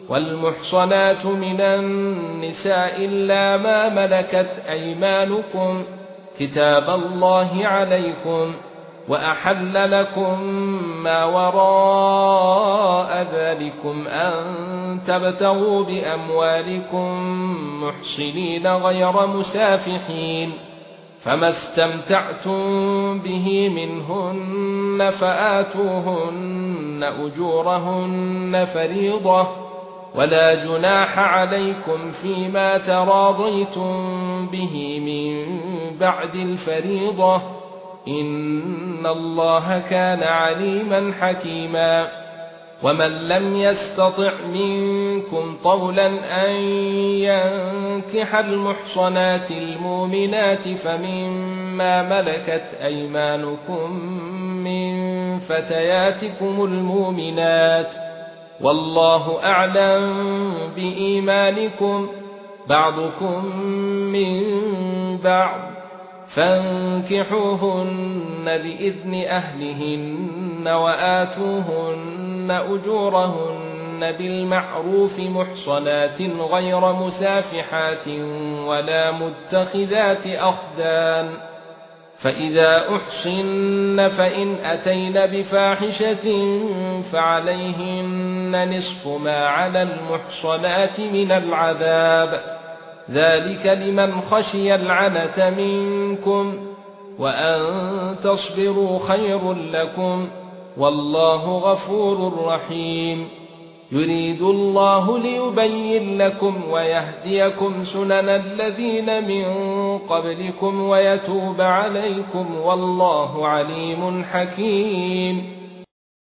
والمحصنات من النساء إلا ما ملكت أيمانكم كتاب الله عليكم وأحل لكم ما وراء ذلكم أن تبتغوا بأموالكم محصنين غير مسافحين فما استمتعتم به منهن فآتوهن أجورهن فريضة ولا جناح عليكم فيما تراضيتم به من بعد الفريضة إن الله كان عليما حكيما ومن لم يستطع منكم طولا أن ينكح المحصنات المؤمنات فمما ملكت أيمانكم من فتياتكم المؤمنات والله أعلم بإيمانكم بعضكم من بعض فانكحوهن بإذن أهلهن وآتوهن أجورهن بالمعروف محصنات غير مسافحات ولا متخذات أخدان فإذا أحصن فإن أتين بفاحشة فعليهن نصف ما على المحصنات من العذاب ذلك لمن خشي العنة منكم وأن تصبروا خير لكم والله غفور رحيم يريد الله ليبين لكم ويهديكم سنن الذين من قبلكم ويتوب عليكم والله عليم حكيم